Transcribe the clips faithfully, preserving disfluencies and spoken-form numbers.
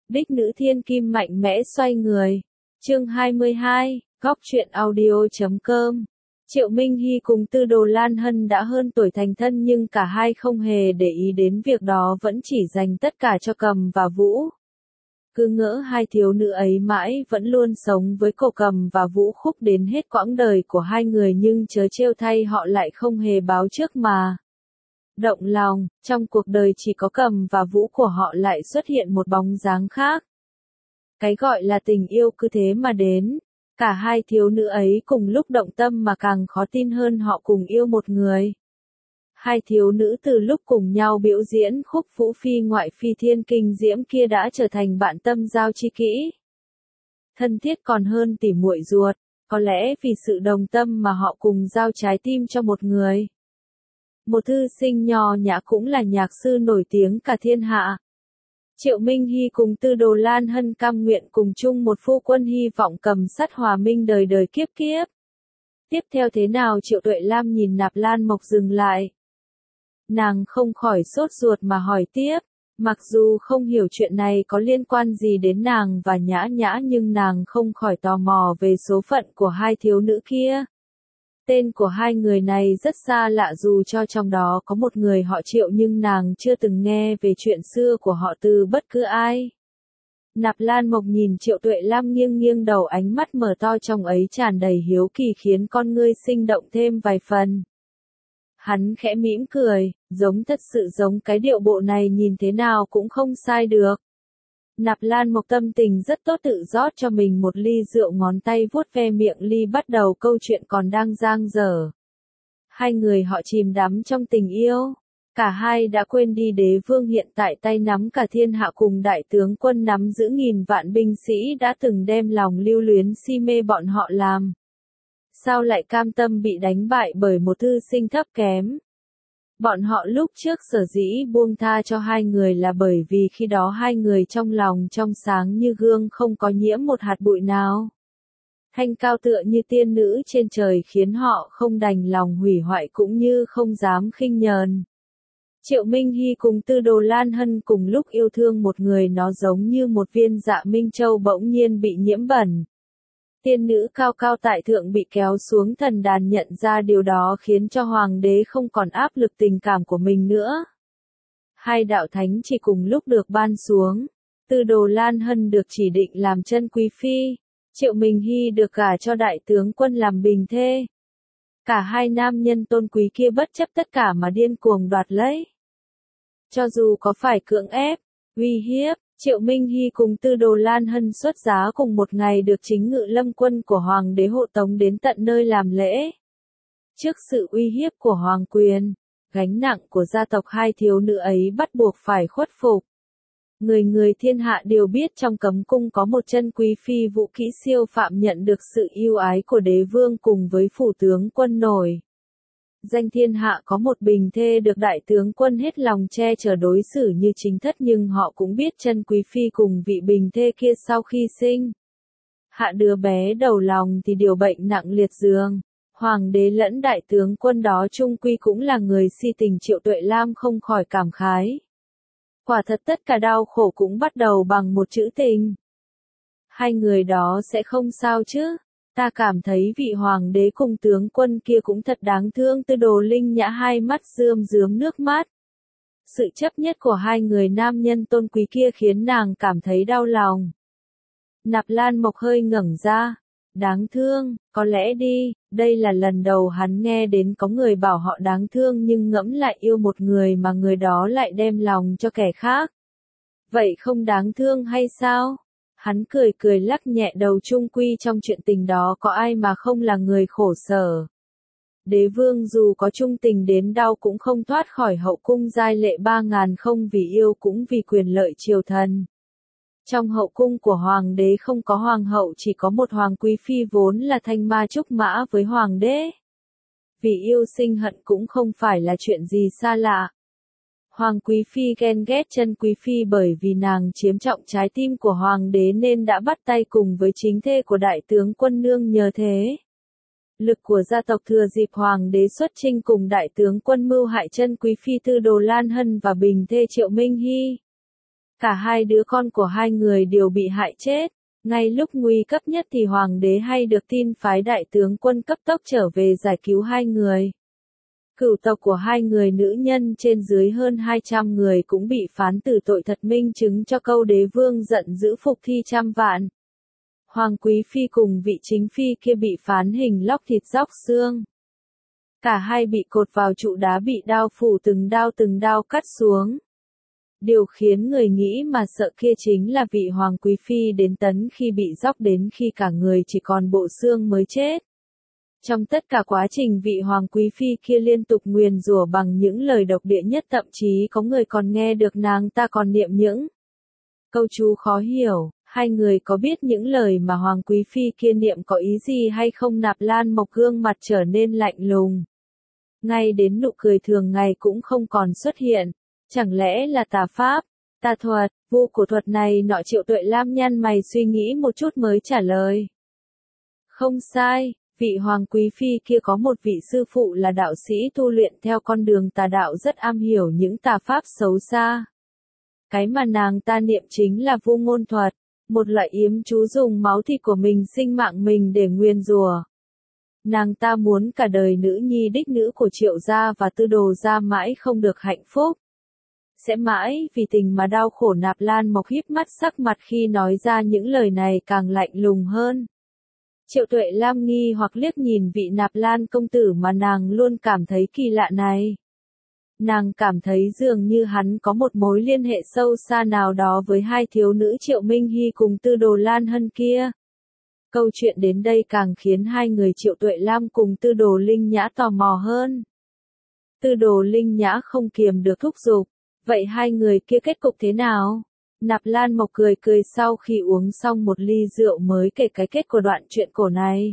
Đích nữ thiên kim mạnh mẽ xoay người. Chương hai mươi hai, góc truyện audio chấm com. Triệu Minh Hy cùng Tư Đồ Lan Hân đã hơn tuổi thành thân nhưng cả hai không hề để ý đến việc đó, vẫn chỉ dành tất cả cho Cầm và Vũ. Cứ ngỡ hai thiếu nữ ấy mãi vẫn luôn sống với cô Cầm và Vũ Khúc đến hết quãng đời của hai người, nhưng chớ trêu thay họ lại không hề báo trước mà động lòng. Trong cuộc đời chỉ có Cầm và Vũ của họ lại xuất hiện một bóng dáng khác. Cái gọi là tình yêu cứ thế mà đến. Cả hai thiếu nữ ấy cùng lúc động tâm mà càng khó tin hơn họ cùng yêu một người. Hai thiếu nữ từ lúc cùng nhau biểu diễn khúc Vũ Phi ngoại phi thiên kinh diễm kia đã trở thành bạn tâm giao tri kỷ. Thân thiết còn hơn tỉ muội ruột, có lẽ vì sự đồng tâm mà họ cùng giao trái tim cho một người. Một thư sinh nho nhã cũng là nhạc sư nổi tiếng cả thiên hạ. Triệu Minh Hy cùng Tư Đồ Lan Hân cam nguyện cùng chung một phu quân, hy vọng Cầm Sắt hòa minh đời đời kiếp kiếp. Tiếp theo thế nào? Triệu Tuệ Lam nhìn Nạp Lan Mộc dừng lại. Nàng không khỏi sốt ruột mà hỏi tiếp, mặc dù không hiểu chuyện này có liên quan gì đến nàng và Nhã Nhã, nhưng nàng không khỏi tò mò về số phận của hai thiếu nữ kia. Tên của hai người này rất xa lạ, dù cho trong đó có một người họ Triệu nhưng nàng chưa từng nghe về chuyện xưa của họ từ bất cứ ai. Nạp Lan Mộc nhìn Triệu Tuệ Lam nghiêng nghiêng đầu, ánh mắt mở to trong ấy tràn đầy hiếu kỳ khiến con ngươi sinh động thêm vài phần. Hắn khẽ mỉm cười, giống thật sự giống, cái điệu bộ này nhìn thế nào cũng không sai được. Nạp Lan Mộc tâm tình rất tốt, tự rót cho mình một ly rượu, ngón tay vuốt ve miệng ly, bắt đầu câu chuyện còn đang dang dở. Hai người họ chìm đắm trong tình yêu. Cả hai đã quên đi đế vương hiện tại tay nắm cả thiên hạ cùng đại tướng quân nắm giữ nghìn vạn binh sĩ đã từng đem lòng lưu luyến si mê bọn họ làm. Sao lại cam tâm bị đánh bại bởi một thư sinh thấp kém? Bọn họ lúc trước sở dĩ buông tha cho hai người là bởi vì khi đó hai người trong lòng trong sáng như gương, không có nhiễm một hạt bụi nào. Thanh cao tựa như tiên nữ trên trời, khiến họ không đành lòng hủy hoại cũng như không dám khinh nhờn. Triệu Minh Hy cùng Tư Đồ Lan Hân cùng lúc yêu thương một người, nó giống như một viên dạ minh châu bỗng nhiên bị nhiễm bẩn. Tiên nữ cao cao tại thượng bị kéo xuống thần đàn, nhận ra điều đó khiến cho hoàng đế không còn áp lực tình cảm của mình nữa. Hai đạo thánh chỉ cùng lúc được ban xuống. Tư Đồ Lan Hân được chỉ định làm chân quý phi. Triệu Minh Hy được gả cho đại tướng quân làm bình thê. Cả hai nam nhân tôn quý kia bất chấp tất cả mà điên cuồng đoạt lấy. Cho dù có phải cưỡng ép, uy hiếp, Triệu Minh Hy cùng Tư Đồ Lan Hân xuất giá cùng một ngày được chính ngự lâm quân của hoàng đế hộ tống đến tận nơi làm lễ. Trước sự uy hiếp của hoàng quyền, gánh nặng của gia tộc, hai thiếu nữ ấy bắt buộc phải khuất phục. Người người thiên hạ đều biết trong cấm cung có một chân quý phi Vũ Kỹ siêu phạm nhận được sự yêu ái của đế vương cùng với phủ tướng quân nổi. Danh thiên hạ có một bình thê được đại tướng quân hết lòng che chở đối xử như chính thất, nhưng họ cũng biết chân quý phi cùng vị bình thê kia sau khi sinh hạ đứa bé đầu lòng thì điều bệnh nặng liệt giường. Hoàng đế lẫn đại tướng quân đó chung quy cũng là người si tình. Triệu Tuệ Lam không khỏi cảm khái. Quả thật tất cả đau khổ cũng bắt đầu bằng một chữ tình. Hai người đó sẽ không sao chứ? Ta cảm thấy vị hoàng đế cùng tướng quân kia cũng thật đáng thương. Tư Đồ Linh Nhã hai mắt rơm rớm nước mắt. Sự chấp nhất của hai người nam nhân tôn quý kia khiến nàng cảm thấy đau lòng. Nạp Lan Mộc hơi ngẩng ra. Đáng thương, có lẽ đi, đây là lần đầu hắn nghe đến có người bảo họ đáng thương, nhưng ngẫm lại yêu một người mà người đó lại đem lòng cho kẻ khác. Vậy không đáng thương hay sao? Hắn cười cười lắc nhẹ đầu, chung quy trong chuyện tình đó có ai mà không là người khổ sở. Đế vương dù có trung tình đến đau cũng không thoát khỏi hậu cung giai lệ ba ngàn, không vì yêu cũng vì quyền lợi triều thần. Trong hậu cung của hoàng đế không có hoàng hậu, chỉ có một hoàng quý phi vốn là thanh ma trúc mã với hoàng đế. Vì yêu sinh hận cũng không phải là chuyện gì xa lạ. Hoàng quý phi ghen ghét chân quý phi bởi vì nàng chiếm trọng trái tim của hoàng đế nên đã bắt tay cùng với chính thê của đại tướng quân nương nhờ thế. Lực của gia tộc thừa dịp hoàng đế xuất chinh cùng đại tướng quân mưu hại chân quý phi Tư Đồ Lan Hân và bình thê Triệu Minh Hy. Cả hai đứa con của hai người đều bị hại chết. Ngay lúc nguy cấp nhất thì hoàng đế hay được tin phái đại tướng quân cấp tốc trở về giải cứu hai người. Cửu tộc của hai người nữ nhân trên dưới hơn hai trăm người cũng bị phán tử tội thật, minh chứng cho câu đế vương giận dữ phục thi trăm vạn. Hoàng quý phi cùng vị chính phi kia bị phán hình lóc thịt róc xương. Cả hai bị cột vào trụ đá, bị đao phủ từng đao từng đao cắt xuống. Điều khiến người nghĩ mà sợ kia chính là vị hoàng quý phi đến tấn khi bị róc đến khi cả người chỉ còn bộ xương mới chết. Trong tất cả quá trình vị hoàng quý phi kia liên tục nguyền rủa bằng những lời độc địa nhất, thậm chí có người còn nghe được nàng ta còn niệm những câu chú khó hiểu. Hai người có biết những lời mà hoàng quý phi kia niệm có ý gì hay không? Nạp Lan Mộc gương mặt trở nên lạnh lùng. Ngay đến nụ cười thường ngày cũng không còn xuất hiện. Chẳng lẽ là tà pháp, tà thuật, vu cổ thuật này nọ? Triệu Tuệ Lam nhăn mày suy nghĩ một chút mới trả lời. Không sai, vị hoàng quý phi kia có một vị sư phụ là đạo sĩ tu luyện theo con đường tà đạo, rất am hiểu những tà pháp xấu xa. Cái mà nàng ta niệm chính là vu ngôn thuật, một loại yếm chú dùng máu thịt của mình, sinh mạng mình để nguyền rủa. Nàng ta muốn cả đời nữ nhi đích nữ của Triệu gia và Tư Đồ gia mãi không được hạnh phúc. Sẽ mãi vì tình mà đau khổ. Nạp Lan Mộc híp mắt, sắc mặt khi nói ra những lời này càng lạnh lùng hơn. Triệu Tuệ Lam nghi hoặc liếc nhìn vị Nạp Lan công tử mà nàng luôn cảm thấy kỳ lạ này. Nàng cảm thấy dường như hắn có một mối liên hệ sâu xa nào đó với hai thiếu nữ Triệu Minh Hy cùng Tư Đồ Lan Hân kia. Câu chuyện đến đây càng khiến hai người Triệu Tuệ Lam cùng Tư Đồ Linh Nhã tò mò hơn. Tư Đồ Linh Nhã không kiềm được thúc giục. Vậy hai người kia kết cục thế nào? Nạp Lan Mộc cười cười sau khi uống xong một ly rượu mới kể cái kết của đoạn chuyện cổ này.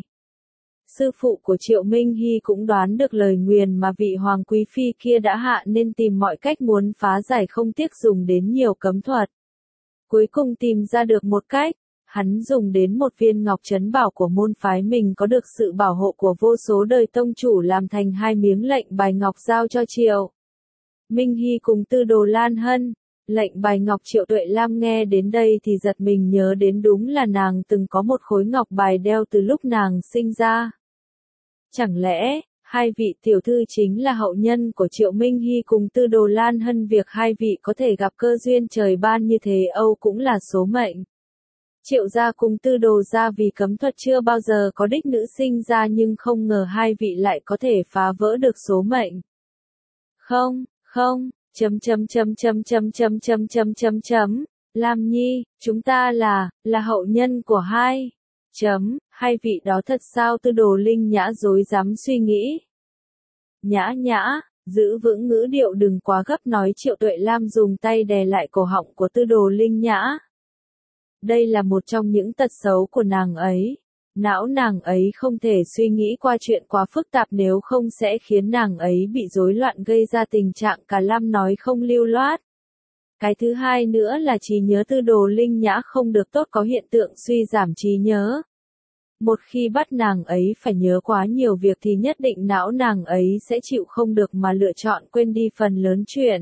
Sư phụ của Triệu Minh Hy cũng đoán được lời nguyền mà vị hoàng quý phi kia đã hạ nên tìm mọi cách muốn phá giải, không tiếc dùng đến nhiều cấm thuật. Cuối cùng tìm ra được một cách, hắn dùng đến một viên ngọc trấn bảo của môn phái mình có được sự bảo hộ của vô số đời tông chủ, làm thành hai miếng lệnh bài ngọc giao cho Triệu Minh Hy cùng Tư Đồ Lan Hân. Lệnh bài ngọc. Triệu Tuệ Lam nghe đến đây thì giật mình, nhớ đến đúng là nàng từng có một khối ngọc bài đeo từ lúc nàng sinh ra. Chẳng lẽ, hai vị tiểu thư chính là hậu nhân của Triệu Minh Hy cùng Tư Đồ Lan Hân? Việc hai vị có thể gặp cơ duyên trời ban như thế Âu cũng là số mệnh. Triệu gia cùng Tư Đồ gia vì cấm thuật chưa bao giờ có đích nữ sinh ra, nhưng không ngờ hai vị lại có thể phá vỡ được số mệnh. Không, không, chấm chấm chấm chấm chấm chấm chấm chấm chấm chấm, Lam Nhi, chúng ta là, là hậu nhân của hai. Chấm, hai vị đó thật sao? Tư Đồ Linh Nhã rối rắm suy nghĩ. Nhã nhã, giữ vững ngữ điệu, đừng quá gấp nói. Triệu Tuệ Lam dùng tay đè lại cổ họng của Tư Đồ Linh Nhã. Đây là một trong những tật xấu của nàng ấy. Não nàng ấy không thể suy nghĩ qua chuyện quá phức tạp, nếu không sẽ khiến nàng ấy bị rối loạn, gây ra tình trạng cả lăm nói không lưu loát. Cái thứ hai nữa là trí nhớ. Tư Đồ Linh Nhã không được tốt, có hiện tượng suy giảm trí nhớ. Một khi bắt nàng ấy phải nhớ quá nhiều việc thì nhất định não nàng ấy sẽ chịu không được mà lựa chọn quên đi phần lớn chuyện.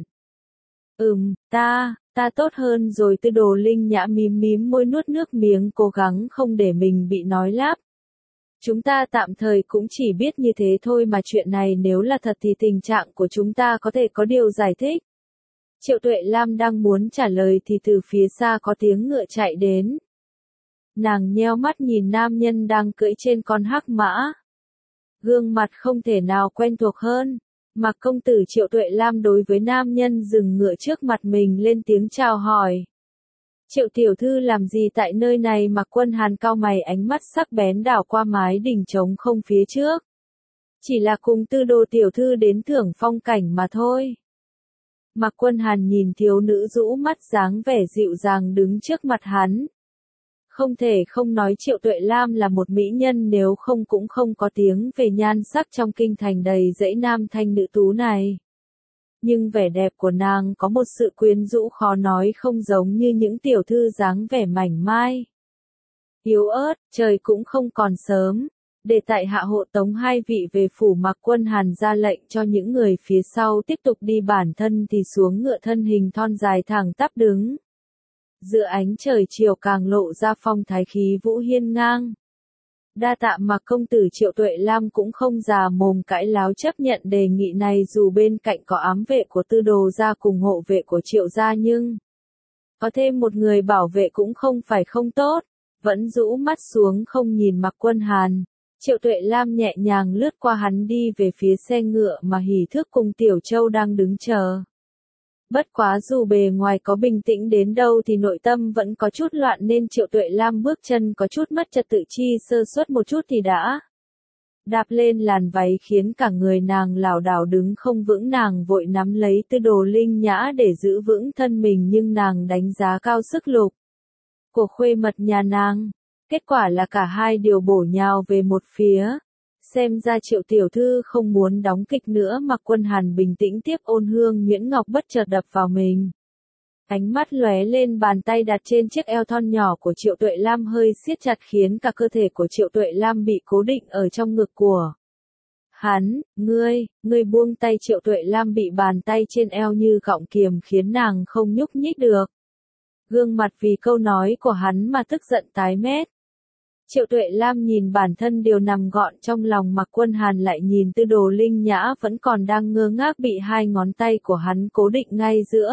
Ừm, ta, ta tốt hơn rồi. Tư Đồ Linh Nhã mím mím môi, nuốt nước miếng, cố gắng không để mình bị nói lắp. Chúng ta tạm thời cũng chỉ biết như thế thôi mà, chuyện này nếu là thật thì tình trạng của chúng ta có thể có điều giải thích. Triệu Tuệ Lam đang muốn trả lời thì từ phía xa có tiếng ngựa chạy đến. Nàng nheo mắt nhìn nam nhân đang cưỡi trên con hắc mã. Gương mặt không thể nào quen thuộc hơn. Mạc công tử. Triệu Tuệ Lam đối với nam nhân dừng ngựa trước mặt mình lên tiếng chào hỏi. Triệu tiểu thư làm gì tại nơi này? Mạc Quân Hàn cau mày, ánh mắt sắc bén đảo qua mái đình trống không phía trước. Chỉ là cùng Tư Đồ tiểu thư đến thưởng phong cảnh mà thôi. Mạc Quân Hàn nhìn thiếu nữ rũ mắt dáng vẻ dịu dàng đứng trước mặt hắn. Không thể không nói Triệu Tuệ Lam là một mỹ nhân, nếu không cũng không có tiếng về nhan sắc trong kinh thành đầy dẫy nam thanh nữ tú này. Nhưng vẻ đẹp của nàng có một sự quyến rũ khó nói, không giống như những tiểu thư dáng vẻ mảnh mai. Yếu ớt, trời cũng không còn sớm. Để tại hạ hộ tống hai vị về phủ. Mạc Quân Hàn ra lệnh cho những người phía sau tiếp tục đi, bản thân thì xuống ngựa, thân hình thon dài thẳng tắp đứng. Giữa ánh trời chiều càng lộ ra phong thái khí vũ hiên ngang. Đa tạ Mạc công tử. Triệu Tuệ Lam cũng không già mồm cãi láo chấp nhận đề nghị này dù bên cạnh có ám vệ của Tư Đồ gia cùng hộ vệ của Triệu gia nhưng có thêm một người bảo vệ cũng không phải không tốt. Vẫn rũ mắt xuống không nhìn Mạc Quân Hàn. Triệu Tuệ Lam nhẹ nhàng lướt qua hắn đi về phía xe ngựa mà Hỉ Thước cùng Tiểu Châu đang đứng chờ. Bất quá dù bề ngoài có bình tĩnh đến đâu thì nội tâm vẫn có chút loạn nên Triệu Tuệ Lam bước chân có chút mất trật tự, chi sơ suất một chút thì đã đạp lên làn váy khiến cả người nàng lảo đảo đứng không vững. Nàng vội nắm lấy Tư Đồ Linh Nhã để giữ vững thân mình nhưng nàng đánh giá cao sức lực của khuê mật nhà nàng. Kết quả là cả hai đều bổ nhào về một phía. Xem ra Triệu tiểu thư không muốn đóng kịch nữa. Mạc Quân Hàn bình tĩnh tiếp. Ôn Hương Nhuyễn Ngọc bất chợt đập vào mình. Ánh mắt lóe lên, bàn tay đặt trên chiếc eo thon nhỏ của Triệu Tuệ Lam hơi siết chặt khiến cả cơ thể của Triệu Tuệ Lam bị cố định ở trong ngực của hắn. Ngươi, ngươi buông tay. Triệu Tuệ Lam bị bàn tay trên eo như gọng kiềm khiến nàng không nhúc nhích được. Gương mặt vì câu nói của hắn mà tức giận tái mét. Triệu Tuệ Lam nhìn bản thân đều nằm gọn trong lòng Mạc Quân Hàn, lại nhìn Tư Đồ Linh Nhã vẫn còn đang ngơ ngác bị hai ngón tay của hắn cố định ngay giữa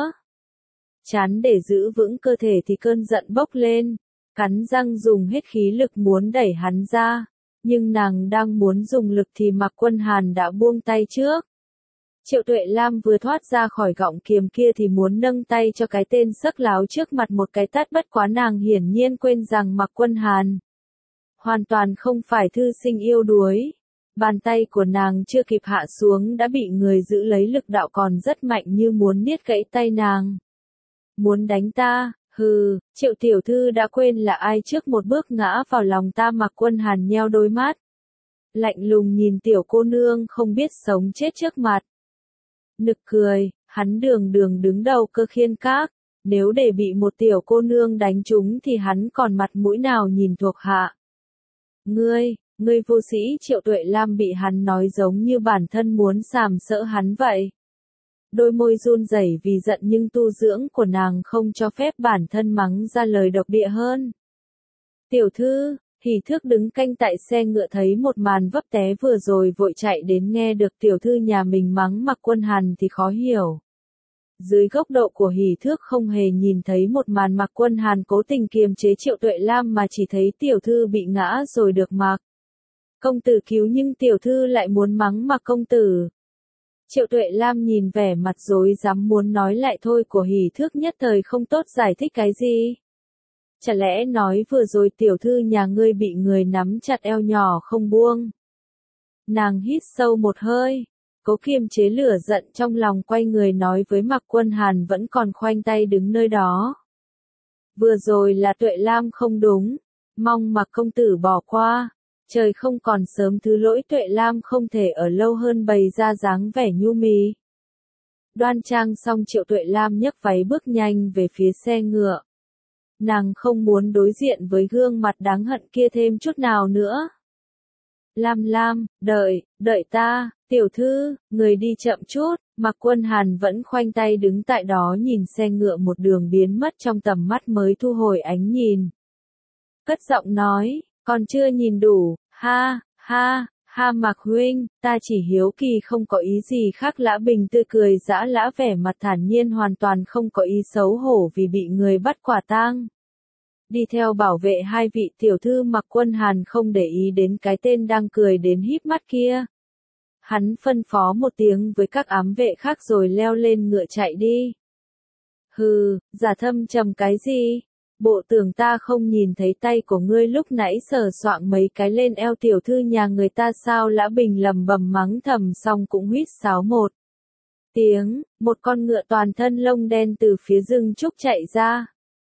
trán để giữ vững cơ thể thì cơn giận bốc lên, cắn răng dùng hết khí lực muốn đẩy hắn ra, nhưng nàng đang muốn dùng lực thì Mạc Quân Hàn đã buông tay trước. Triệu Tuệ Lam vừa thoát ra khỏi gọng kiềm kia thì muốn nâng tay cho cái tên sấc láo trước mặt một cái tát, bất quá nàng hiển nhiên quên rằng Mạc Quân Hàn hoàn toàn không phải thư sinh yêu đuối. Bàn tay của nàng chưa kịp hạ xuống đã bị người giữ lấy, lực đạo còn rất mạnh như muốn niết gãy tay nàng. Muốn đánh ta, hừ, Triệu tiểu thư đã quên là ai trước một bước ngã vào lòng ta. Mạc Quân Hàn nheo đôi mắt, lạnh lùng nhìn tiểu cô nương không biết sống chết trước mặt. Nực cười, hắn đường đường đứng đầu Cơ Khiên Các, nếu để bị một tiểu cô nương đánh trúng thì hắn còn mặt mũi nào nhìn thuộc hạ. Ngươi, ngươi vô sĩ. Triệu Tuệ Lam bị hắn nói giống như bản thân muốn sàm sỡ hắn vậy. Đôi môi run rẩy vì giận nhưng tu dưỡng của nàng không cho phép bản thân mắng ra lời độc địa hơn. Tiểu thư, Hỉ Thước đứng canh tại xe ngựa thấy một màn vấp té vừa rồi vội chạy đến, nghe được tiểu thư nhà mình mắng Mạc Quân Hàn thì khó hiểu. Dưới góc độ của Hỉ Thước không hề nhìn thấy một màn Mạc Quân Hàn cố tình kiềm chế Triệu Tuệ Lam mà chỉ thấy tiểu thư bị ngã rồi được Mạc công tử cứu, nhưng tiểu thư lại muốn mắng Mạc công tử. Triệu Tuệ Lam nhìn vẻ mặt rối rắm muốn nói lại thôi của Hỉ Thước, nhất thời không tốt giải thích cái gì. Chả lẽ nói vừa rồi tiểu thư nhà ngươi bị người nắm chặt eo nhỏ không buông? Nàng hít sâu một hơi, cố kiềm chế lửa giận trong lòng, quay người nói với Mạc Quân Hàn vẫn còn khoanh tay đứng nơi đó. Vừa rồi là Tuệ Lam không đúng, mong Mạc công tử bỏ qua. Trời không còn sớm thứ lỗi, Tuệ Lam không thể ở lâu hơn, bày ra dáng vẻ nhu mì. Đoan trang xong Triệu Tuệ Lam nhấc váy bước nhanh về phía xe ngựa. Nàng không muốn đối diện với gương mặt đáng hận kia thêm chút nào nữa. Lam Lam, đợi, đợi ta, tiểu thư, người đi chậm chút. Mạc Quân Hàn vẫn khoanh tay đứng tại đó nhìn xe ngựa một đường biến mất trong tầm mắt mới thu hồi ánh nhìn. Cất giọng nói, còn chưa nhìn đủ, ha, ha, ha Mạc huynh, ta chỉ hiếu kỳ không có ý gì khác. Lã Bình tươi cười giã lã, vẻ mặt thản nhiên hoàn toàn không có ý xấu hổ vì bị người bắt quả tang. Đi theo bảo vệ hai vị tiểu thư. Mạc Quân Hàn không để ý đến cái tên đang cười đến híp mắt kia. Hắn phân phó một tiếng với các ám vệ khác rồi leo lên ngựa chạy đi. Hừ, giả thâm trầm cái gì? Bộ tưởng ta không nhìn thấy tay của ngươi lúc nãy sờ soạng mấy cái lên eo tiểu thư nhà người ta sao? Lã Bình lầm bầm mắng thầm xong cũng huýt sáo một tiếng, một con ngựa toàn thân lông đen từ phía rừng trúc chạy ra.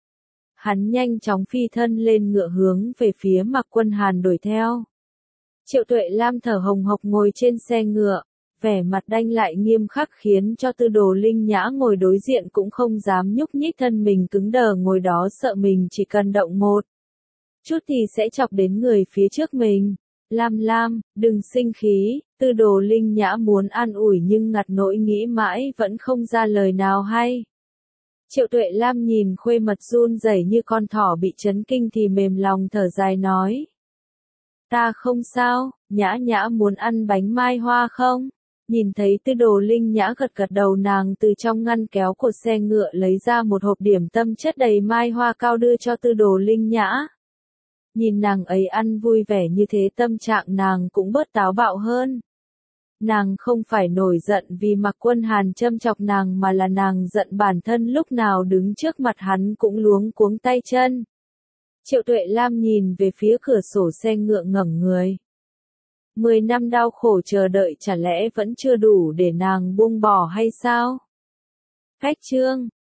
Hắn nhanh chóng phi thân lên ngựa hướng về phía Mạc Quân Hàn đuổi theo. Triệu Tuệ Lam thở hồng hộc ngồi trên xe ngựa, vẻ mặt đanh lại nghiêm khắc khiến cho Tư Đồ Linh Nhã ngồi đối diện cũng không dám nhúc nhích, thân mình cứng đờ ngồi đó sợ mình chỉ cần động một chút thì sẽ chọc đến người phía trước mình. Lam Lam, đừng sinh khí. Tư Đồ Linh Nhã muốn an ủi nhưng ngặt nỗi nghĩ mãi vẫn không ra lời nào hay. Triệu Tuệ Lam nhìn khuê mật run rẩy như con thỏ bị chấn kinh thì mềm lòng thở dài nói. Ta không sao, Nhã Nhã muốn ăn bánh mai hoa không? Nhìn thấy Tư Đồ Linh Nhã gật gật đầu, nàng từ trong ngăn kéo của xe ngựa lấy ra một hộp điểm tâm chất đầy mai hoa cao đưa cho Tư Đồ Linh Nhã. Nhìn nàng ấy ăn vui vẻ như thế, tâm trạng nàng cũng bớt táo bạo hơn. Nàng không phải nổi giận vì Mạc Quân Hàn châm chọc nàng mà là nàng giận bản thân lúc nào đứng trước mặt hắn cũng luống cuống tay chân. Triệu Tuệ Lam nhìn về phía cửa sổ xe ngựa ngẩng người. Mười năm đau khổ chờ đợi chả lẽ vẫn chưa đủ để nàng buông bỏ hay sao? Cách chương